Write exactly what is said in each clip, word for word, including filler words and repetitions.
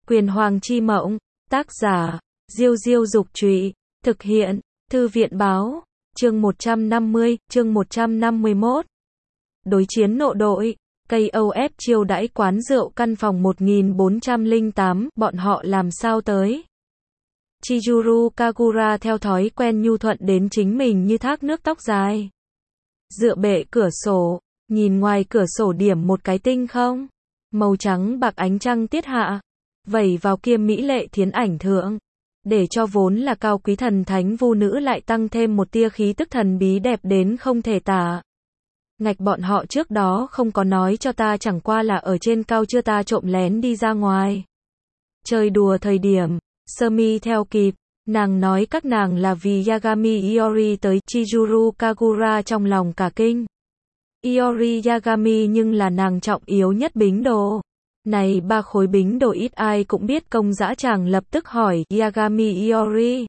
Quyền Hoàng Chi Mộng, tác giả, Diêu Diêu Dục Trụy, thực hiện, Thư viện Báo, chương một trăm năm mươi, chương một trăm năm mươi mốt. Đối chiến nộ đội, ca o ép chiêu đãi quán rượu căn phòng một nghìn bốn trăm lẻ tám, bọn họ làm sao tới? Chizuru Kagura theo thói quen nhu thuận đến chính mình như thác nước tóc dài. Dựa bệ cửa sổ, nhìn ngoài cửa sổ điểm một cái tinh không? Màu trắng bạc ánh trăng tiết hạ, vẩy vào kia mỹ lệ thiến ảnh thượng, để cho vốn là cao quý thần thánh vu nữ lại tăng thêm một tia khí tức thần bí đẹp đến không thể tả. Ngạch bọn họ trước đó không có nói cho ta, chẳng qua là ở trên cao chưa ta trộm lén đi ra ngoài. Chơi đùa thời điểm, sơ mi theo kịp, nàng nói các nàng là vì Yagami Iori tới. Chizuru Kagura trong lòng cả kinh. Iori Yagami nhưng là nàng trọng yếu nhất bính đồ. Này ba khối bính đồ ít ai cũng biết, công dã chàng lập tức hỏi Yagami Iori.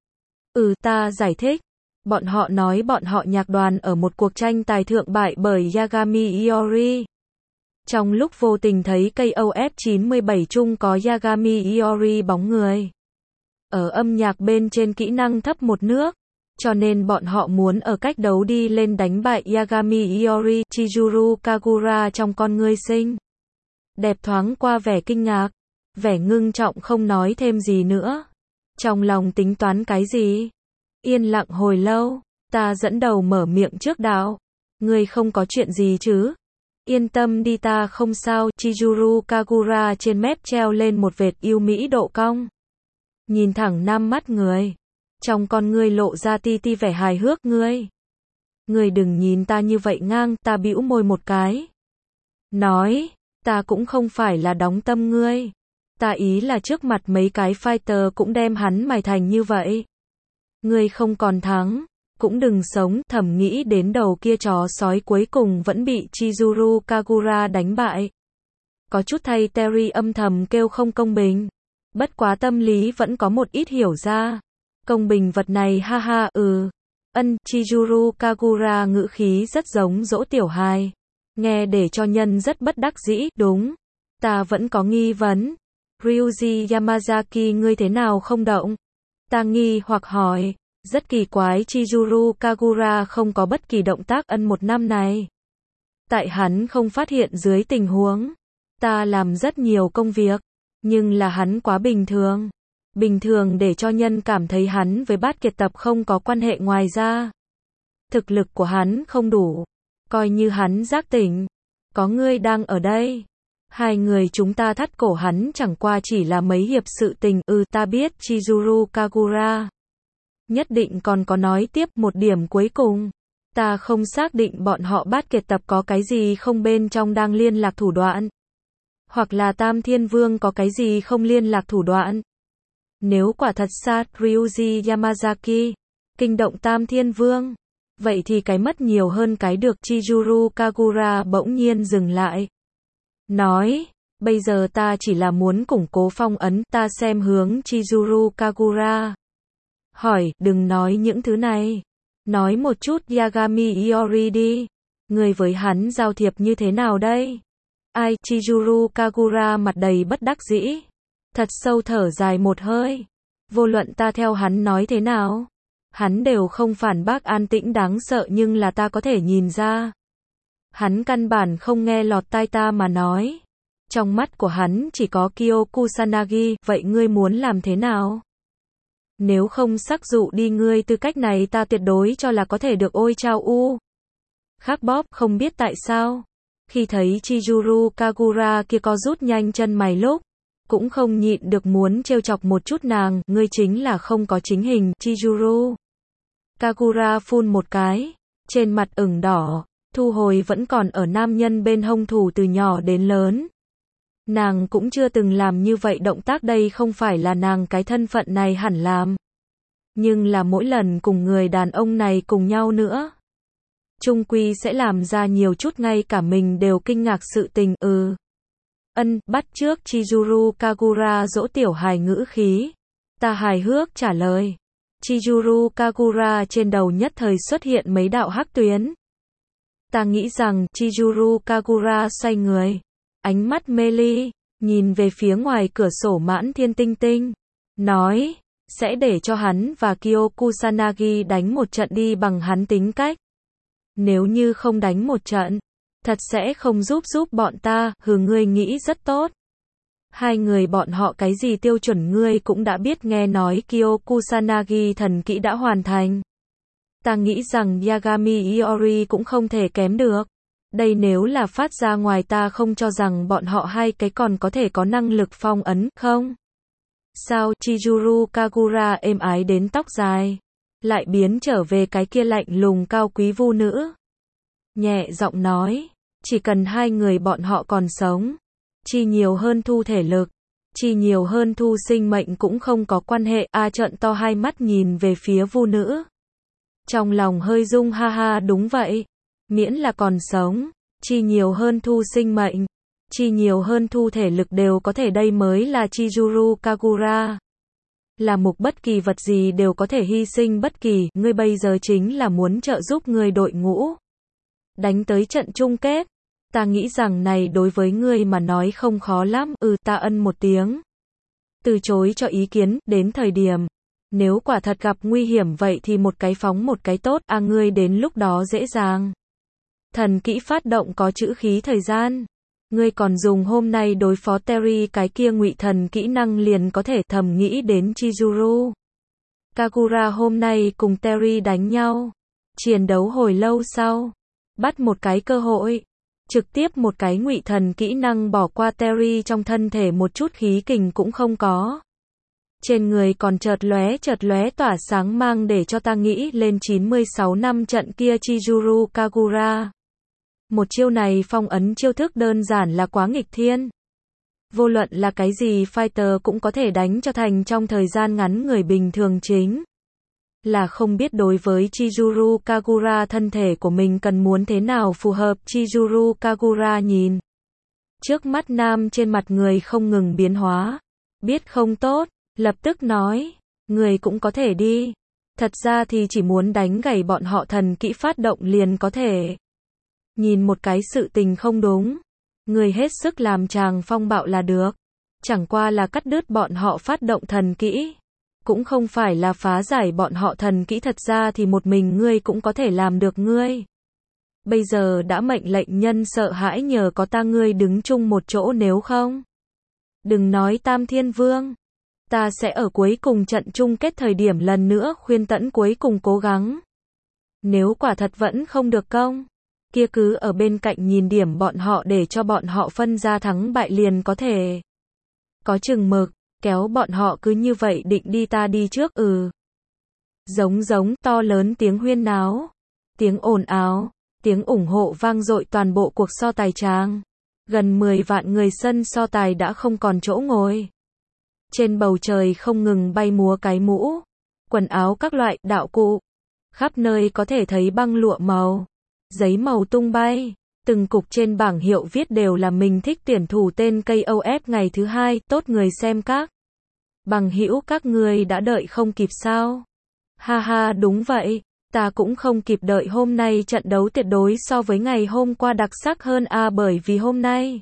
Ừ, ta giải thích. Bọn họ nói bọn họ nhạc đoàn ở một cuộc tranh tài thượng bại bởi Yagami Iori. Trong lúc vô tình thấy ca o ép chín mươi bảy chung có Yagami Iori bóng người. Ở âm nhạc bên trên kỹ năng thấp một nước, cho nên bọn họ muốn ở cách đấu đi lên đánh bại Yagami Iori. Chizuru Kagura trong con ngươi xinh đẹp thoáng qua vẻ kinh ngạc, vẻ ngưng trọng không nói thêm gì nữa. Trong lòng tính toán cái gì? Yên lặng hồi lâu, ta dẫn đầu mở miệng trước đạo. Ngươi không có chuyện gì chứ? Yên tâm đi, ta không sao. Chizuru Kagura trên mép treo lên một vệt yêu mỹ độ cong. Nhìn thẳng năm mắt người. Trong con ngươi lộ ra ti ti vẻ hài hước. Ngươi. Ngươi đừng nhìn ta như vậy ngang. Ta bĩu môi một cái. Nói. Ta cũng không phải là đóng tâm ngươi. Ta ý là trước mặt mấy cái fighter cũng đem hắn mài thành như vậy. Ngươi không còn thắng, cũng đừng sống. Thầm nghĩ đến đầu kia chó sói cuối cùng vẫn bị Chizuru Kagura đánh bại. Có chút thay Terry âm thầm kêu không công bình. Bất quá tâm lý vẫn có một ít hiểu ra. Công bình vật này ha ha. Ừ. Ân. Chizuru Kagura ngữ khí rất giống dỗ tiểu hài. Nghe để cho nhân rất bất đắc dĩ. Đúng. Ta vẫn có nghi vấn. Ryuji Yamazaki ngươi thế nào không động? Ta nghi hoặc hỏi. Rất kỳ quái. Chizuru Kagura không có bất kỳ động tác ân một năm này. Tại hắn không phát hiện dưới tình huống. Ta làm rất nhiều công việc. Nhưng là hắn quá bình thường. Bình thường để cho nhân cảm thấy hắn với bát kiệt tập không có quan hệ, ngoài ra. Thực lực của hắn không đủ. Coi như hắn giác tỉnh. Có ngươi đang ở đây. Hai người chúng ta thắt cổ hắn chẳng qua chỉ là mấy hiệp sự tình. Ừ, ta biết. Chizuru Kagura nhất định còn có nói tiếp. Một điểm cuối cùng. Ta không xác định bọn họ bát kiệt tập có cái gì không bên trong đang liên lạc thủ đoạn. Hoặc là Tam Thiên Vương có cái gì không liên lạc thủ đoạn. Nếu quả thật sát Ryuji Yamazaki kinh động Tam Thiên Vương, vậy thì cái mất nhiều hơn cái được. Chizuru Kagura bỗng nhiên dừng lại. Nói, bây giờ ta chỉ là muốn củng cố phong ấn. Ta xem hướng Chizuru Kagura. Hỏi, đừng nói những thứ này. Nói một chút Yagami Iori đi. Người với hắn giao thiệp như thế nào đây? Ai? Chizuru Kagura mặt đầy bất đắc dĩ. Thật sâu thở dài một hơi. Vô luận ta theo hắn nói thế nào, hắn đều không phản bác, an tĩnh đáng sợ, nhưng là ta có thể nhìn ra. Hắn căn bản không nghe lọt tai ta mà nói. Trong mắt của hắn chỉ có Kyo Kusanagi. Vậy ngươi muốn làm thế nào? Nếu không sắc dụ đi ngươi, tư cách này ta tuyệt đối cho là có thể được. Ôi chao u. Khắc bóp, không biết tại sao. Khi thấy Chizuru Kagura kia có rút nhanh chân mày lúc, cũng không nhịn được muốn trêu chọc một chút nàng. Ngươi chính là không có chính hình. Chizuru Kagura phun một cái, trên mặt ửng đỏ, thu hồi vẫn còn ở nam nhân bên hông thủ từ nhỏ đến lớn. Nàng cũng chưa từng làm như vậy động tác, đây không phải là nàng cái thân phận này hẳn làm. Nhưng là mỗi lần cùng người đàn ông này cùng nhau nữa, chung quy sẽ làm ra nhiều chút ngay cả mình đều kinh ngạc sự tình. Ừ. Ân. Bắt trước Chizuru Kagura dỗ tiểu hài ngữ khí. Ta hài hước trả lời. Chizuru Kagura trên đầu nhất thời xuất hiện mấy đạo hắc tuyến. Ta nghĩ rằng. Chizuru Kagura xoay người. Ánh mắt mê ly. nhìn về phía ngoài cửa sổ mãn thiên tinh tinh, nói, sẽ để cho hắn và Kyo Kusanagi đánh một trận đi bằng hắn tính cách. Nếu như không đánh một trận, thật sẽ không giúp giúp bọn ta, hừ ngươi nghĩ rất tốt. Hai người bọn họ cái gì tiêu chuẩn ngươi cũng đã biết, nghe nói Kyo Kusanagi thần kỹ đã hoàn thành. Ta nghĩ rằng Yagami Iori cũng không thể kém được. Đây nếu là phát ra ngoài ta không cho rằng bọn họ hai cái còn có thể có năng lực phong ấn, không? Sao Chizuru Kagura êm ái đến tóc dài, lại biến trở về cái kia lạnh lùng cao quý vu nữ. Nhẹ giọng nói, chỉ cần hai người bọn họ còn sống, chi nhiều hơn thu thể lực, chi nhiều hơn thu sinh mệnh cũng không có quan hệ. A trợn to hai mắt nhìn về phía vu nữ. Trong lòng hơi rung, ha ha, đúng vậy. Miễn là còn sống, chi nhiều hơn thu sinh mệnh, chi nhiều hơn thu thể lực đều có thể, đây mới là Chizuru Kagura. Là mục bất kỳ vật gì đều có thể hy sinh bất kỳ, ngươi bây giờ chính là muốn trợ giúp người đội ngũ. Đánh tới trận chung kết, ta nghĩ rằng này đối với ngươi mà nói không khó lắm, ừ ta ân một tiếng. Từ chối cho ý kiến, đến thời điểm. Nếu quả thật gặp nguy hiểm vậy thì một cái phóng một cái tốt, à ngươi đến lúc đó dễ dàng. Thần kỹ phát động có chữ khí thời gian. Ngươi còn dùng hôm nay đối phó Terry cái kia ngụy thần kỹ năng liền có thể, thầm nghĩ đến Chizuru Kagura hôm nay cùng Terry đánh nhau. Chiến đấu hồi lâu sau. Bắt một cái cơ hội. Trực tiếp một cái ngụy thần kỹ năng bỏ qua Terry trong thân thể một chút khí kình cũng không có. Trên người còn chợt lóe chợt lóe tỏa sáng mang để cho ta nghĩ lên chín mươi sáu năm trận kia Chizuru Kagura. Một chiêu này phong ấn chiêu thức đơn giản là quá nghịch thiên. Vô luận là cái gì fighter cũng có thể đánh cho thành trong thời gian ngắn, người bình thường chính là không biết đối với Chizuru Kagura thân thể của mình cần muốn thế nào phù hợp. Chizuru Kagura nhìn trước mắt nam trên mặt người không ngừng biến hóa. Biết không tốt, lập tức nói, người cũng có thể đi. Thật ra thì chỉ muốn đánh gãy bọn họ thần kỹ phát động liền có thể. Nhìn một cái sự tình không đúng, người hết sức làm chàng phong bạo là được. Chẳng qua là cắt đứt bọn họ phát động thần kỹ. Cũng không phải là phá giải bọn họ thần kỹ, thật ra thì một mình ngươi cũng có thể làm được ngươi. Bây giờ đã mệnh lệnh nhân sợ hãi nhờ có ta ngươi đứng chung một chỗ, nếu không. Đừng nói Tam Thiên Vương. Ta sẽ ở cuối cùng trận chung kết thời điểm lần nữa khuyên tẫn cuối cùng cố gắng. Nếu quả thật vẫn không được công, kia cứ ở bên cạnh nhìn điểm bọn họ để cho bọn họ phân ra thắng bại liền có thể. Có chừng mực, kéo bọn họ cứ như vậy định đi, ta đi trước, ừ. Giống giống, to lớn tiếng huyên náo, tiếng ồn ào, tiếng ủng hộ vang dội toàn bộ cuộc so tài tràng. Gần mười vạn người sân so tài đã không còn chỗ ngồi. Trên bầu trời không ngừng bay múa cái mũ, quần áo các loại, đạo cụ. Khắp nơi có thể thấy băng lụa màu, giấy màu tung bay. Từng cục trên bảng hiệu viết đều là mình thích tuyển thủ tên ca o ép ngày thứ hai, tốt người xem các. Bằng hữu các người đã đợi không kịp sao? Ha ha, đúng vậy, ta cũng không kịp đợi, hôm nay trận đấu tuyệt đối so với ngày hôm qua đặc sắc hơn à, bởi vì hôm nay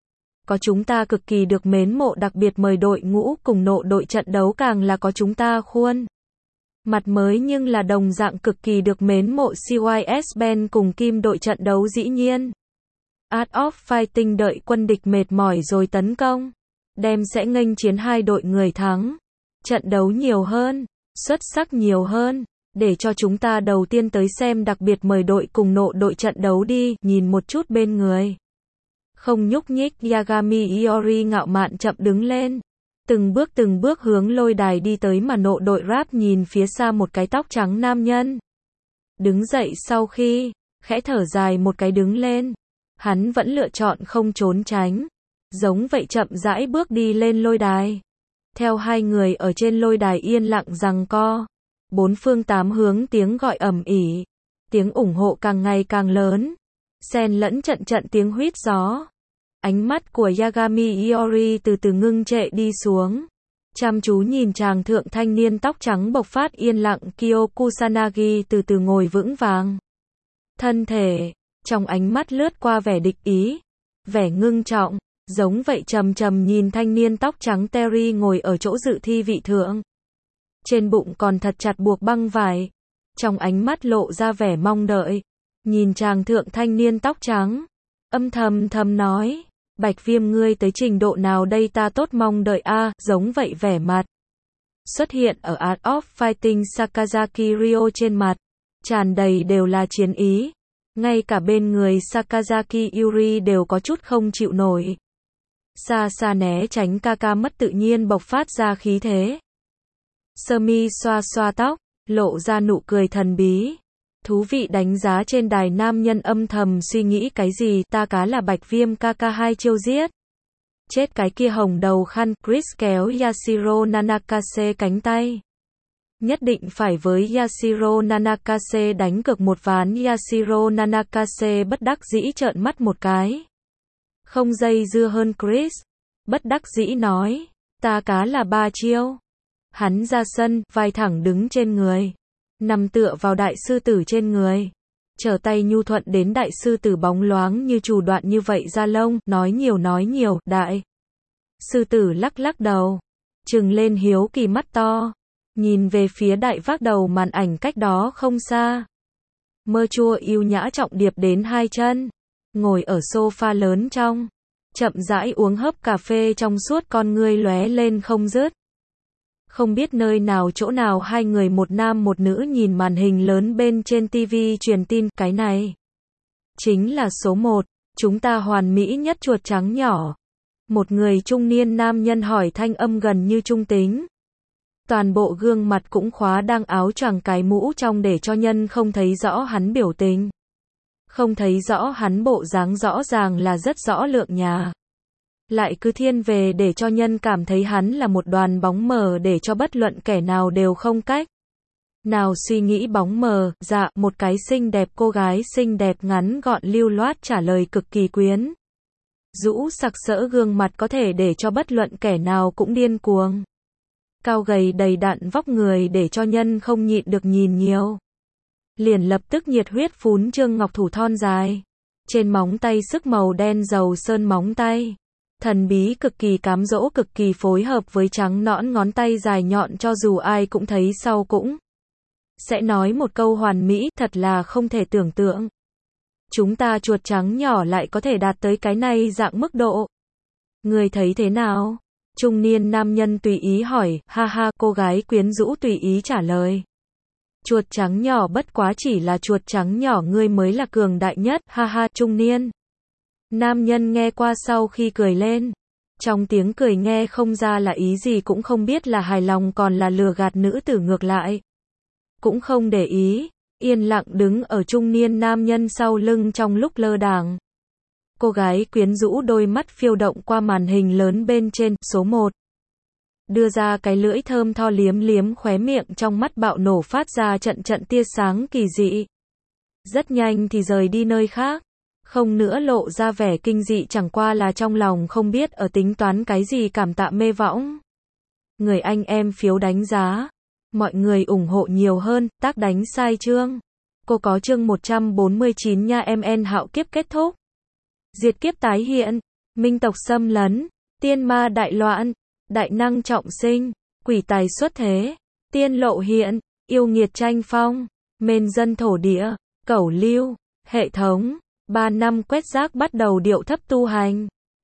có chúng ta cực kỳ được mến mộ, đặc biệt mời đội ngũ cùng nộ đội trận đấu càng là có chúng ta khuôn mặt mới nhưng là đồng dạng cực kỳ được mến mộ xê i ét Band cùng Kim đội trận đấu dĩ nhiên. Art of Fighting đợi quân địch mệt mỏi rồi tấn công, đem sẽ nghênh chiến hai đội người thắng. Trận đấu nhiều hơn, xuất sắc nhiều hơn, để cho chúng ta đầu tiên tới xem, đặc biệt mời đội cùng nộ đội trận đấu đi, nhìn một chút bên người. Không nhúc nhích, Yagami Iori ngạo mạn chậm đứng lên. Từng bước từng bước hướng lôi đài đi tới, mà nộ đội rap nhìn phía xa một cái tóc trắng nam nhân. Đứng dậy sau khi, khẽ thở dài một cái đứng lên. Hắn vẫn lựa chọn không trốn tránh. Giống vậy chậm rãi bước đi lên lôi đài. Theo hai người ở trên lôi đài yên lặng giằng co. Bốn phương tám hướng tiếng gọi ầm ĩ. Tiếng ủng hộ càng ngày càng lớn. Xen lẫn trận trận tiếng huýt gió. Ánh mắt của Yagami Iori từ từ ngưng trệ đi xuống. Chăm chú nhìn chàng thượng thanh niên tóc trắng bộc phát yên lặng. Kyo Kusanagi từ từ ngồi vững vàng. Thân thể, trong ánh mắt lướt qua vẻ địch ý, vẻ ngưng trọng. Giống vậy trầm trầm nhìn thanh niên tóc trắng Terry ngồi ở chỗ dự thi vị thượng. Trên bụng còn thật chặt buộc băng vải. Trong ánh mắt lộ ra vẻ mong đợi. Nhìn chàng thượng thanh niên tóc trắng. Âm thầm thầm nói. Bạch Viêm ngươi tới trình độ nào đây ta tốt mong đợi a. Giống vậy vẻ mặt. Xuất hiện ở Art of Fighting Sakazaki Ryo trên mặt. Tràn đầy đều là chiến ý. Ngay cả bên người Sakazaki Yuri đều có chút không chịu nổi. Xa xa né tránh Kaka mất tự nhiên bộc phát ra khí thế. Sơ mi xoa xoa tóc, lộ ra nụ cười thần bí. Thú vị đánh giá trên đài nam nhân âm thầm suy nghĩ cái gì, ta cá là Bạch Viêm Kaka hai chiêu giết. Chết cái kia hồng đầu khăn, Chris kéo Yashiro Nanakase cánh tay. Nhất định phải với Yashiro Nanakase đánh cược một ván. Yashiro Nanakase bất đắc dĩ trợn mắt một cái. Không dây dưa hơn Chris. Bất đắc dĩ nói, ta cá là ba chiêu. Hắn ra sân, vai thẳng đứng trên người. Nằm tựa vào đại sư tử trên người. Trở tay nhu thuận đến đại sư tử bóng loáng như chủ đoạn như vậy ra lông, nói nhiều nói nhiều, đại. Sư tử lắc lắc đầu. Trừng lên hiếu kỳ mắt to. Nhìn về phía đại vác đầu màn ảnh cách đó không xa. Mơ chua yêu nhã trọng điệp đến hai chân. Ngồi ở sofa lớn trong. Chậm rãi uống hớp cà phê trong suốt con ngươi lóe lên không dứt. Không biết nơi nào chỗ nào hai người một nam một nữ nhìn màn hình lớn bên trên tivi truyền tin, cái này chính là số một, chúng ta hoàn mỹ nhất chuột trắng nhỏ. Một người trung niên nam nhân hỏi thanh âm gần như trung tính. Toàn bộ gương mặt cũng khóa đang áo choàng cái mũ trong để cho nhân không thấy rõ hắn biểu tình. Không thấy rõ hắn bộ dáng rõ ràng là rất rõ lượng nhà. Lại cứ thiên về để cho nhân cảm thấy hắn là một đoàn bóng mờ để cho bất luận kẻ nào đều không cách nào suy nghĩ bóng mờ. Dạ, một cái xinh đẹp cô gái xinh đẹp ngắn gọn lưu loát trả lời cực kỳ quyến rũ sặc sỡ, gương mặt có thể để cho bất luận kẻ nào cũng điên cuồng. Cao gầy đầy đặn vóc người để cho nhân không nhịn được nhìn nhiều. Liền lập tức nhiệt huyết phún trương ngọc thủ thon dài. Trên móng tay sức màu đen dầu sơn móng tay. Thần bí cực kỳ cám dỗ cực kỳ phối hợp với trắng nõn ngón tay dài nhọn, cho dù ai cũng thấy sau cũng sẽ nói một câu hoàn mỹ, thật là không thể tưởng tượng. Chúng ta chuột trắng nhỏ lại có thể đạt tới cái này dạng mức độ. Người thấy thế nào? Trung niên nam nhân tùy ý hỏi, ha ha, cô gái quyến rũ tùy ý trả lời. Chuột trắng nhỏ bất quá chỉ là chuột trắng nhỏ, ngươi mới là cường đại nhất, ha ha. Trung niên nam nhân nghe qua sau khi cười lên. Trong tiếng cười nghe không ra là ý gì, cũng không biết là hài lòng còn là lừa gạt nữ tử, ngược lại cũng không để ý, yên lặng đứng ở trung niên nam nhân sau lưng trong lúc lơ đãng. Cô gái quyến rũ đôi mắt phiêu động qua màn hình lớn bên trên, số một. Đưa ra cái lưỡi thơm tho liếm liếm khóe miệng, trong mắt bạo nổ phát ra trận trận tia sáng kỳ dị. Rất nhanh thì rời đi nơi khác. Không nữa lộ ra vẻ kinh dị, chẳng qua là trong lòng không biết ở tính toán cái gì. Cảm tạ mê võng người anh em phiếu đánh giá. Mọi người ủng hộ nhiều hơn, tác đánh sai chương. Cô có chương một trăm bốn mươi chín nha em en. Hạo kiếp kết thúc. Diệt kiếp tái hiện. Minh tộc xâm lấn. Tiên ma đại loạn. Đại năng trọng sinh. Quỷ tài xuất thế. Tiên lộ hiện. Yêu nghiệt tranh phong. Mên dân thổ địa. Cẩu lưu. Hệ thống. Ba năm quét rác bắt đầu điệu thấp tu hành.